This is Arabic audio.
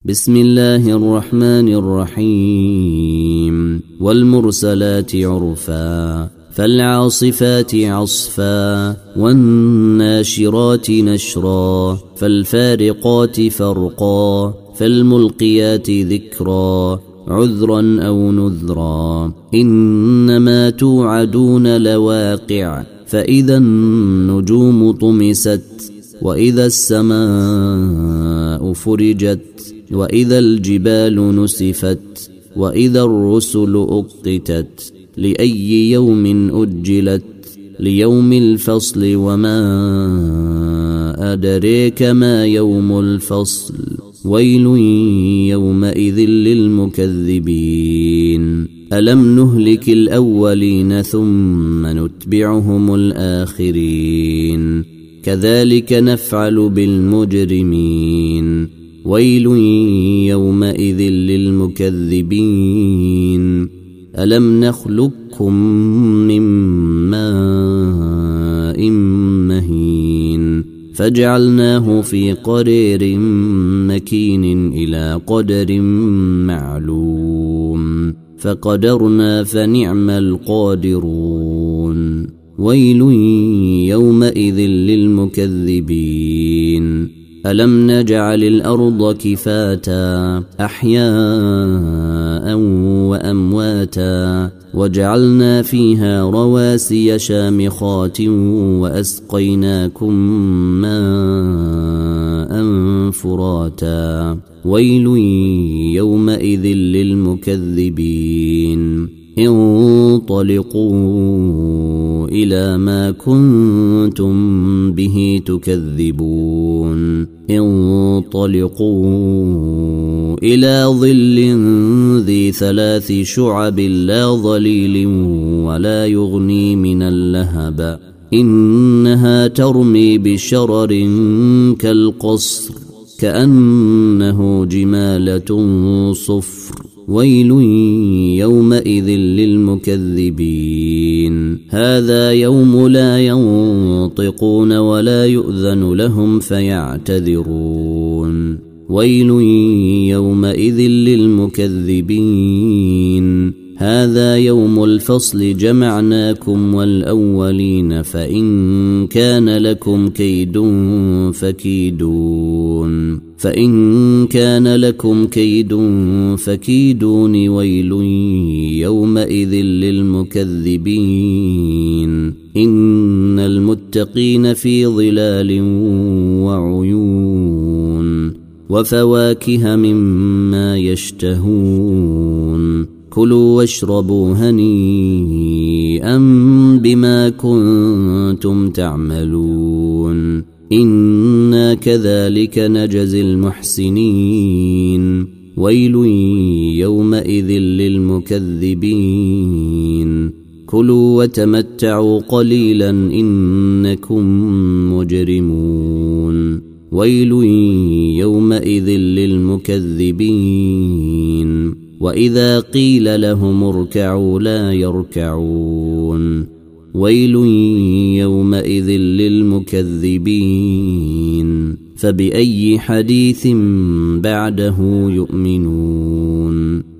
بسم الله الرحمن الرحيم والمرسلات عرفا فالعاصفات عصفا والناشرات نشرا فالفارقات فرقا فالملقيات ذكرا عذرا أو نذرا إنما توعدون لواقع فإذا النجوم طمست وإذا السماء فرجت وإذا الجبال نسفت وإذا الرسل أقتت لأي يوم أجلت ليوم الفصل وما أدريك ما يوم الفصل ويل يومئذ للمكذبين ألم نهلك الأولين ثم نتبعهم الآخرين كذلك نفعل بالمجرمين ويل يومئذ للمكذبين ألم نخلقكم من ماء مهين فجعلناه في قرير مكين إلى قدر معلوم فقدرنا فنعم القادرون ويل يومئذ للمكذبين ألم نجعل الأرض كفاتا أحياء وأمواتا وجعلنا فيها رواسي شامخات وأسقيناكم ماء فراتا ويل يومئذ للمكذبين انطلقوا إلى ما كنتم به تكذبون انطلقوا إلى ظل ذي 3 شعب لا ظليل ولا يغني من اللهب إنها ترمي بشرر كالقصر كأنه جمالة صفر ويل يومئذ للمكذبين هذا يوم لا ينطقون ولا يؤذن لهم فيعتذرون ويل يومئذ للمكذبين هذا يوم الفصل جمعناكم والأولين فإن كان لكم كيد فكيدون ويل يومئذ للمكذبين إن المتقين في ظلال وعيون وفواكه مما يشتهون كلوا واشربوا هنيئا بما كنتم تعملون إنا كذلك نجزي المحسنين ويل يومئذ للمكذبين كلوا وتمتعوا قليلا إنكم مجرمون ويل يومئذ للمكذبين وإذا قيل لهم اركعوا لا يركعون ويل يومئذ للمكذبين فبأي حديث بعده يؤمنون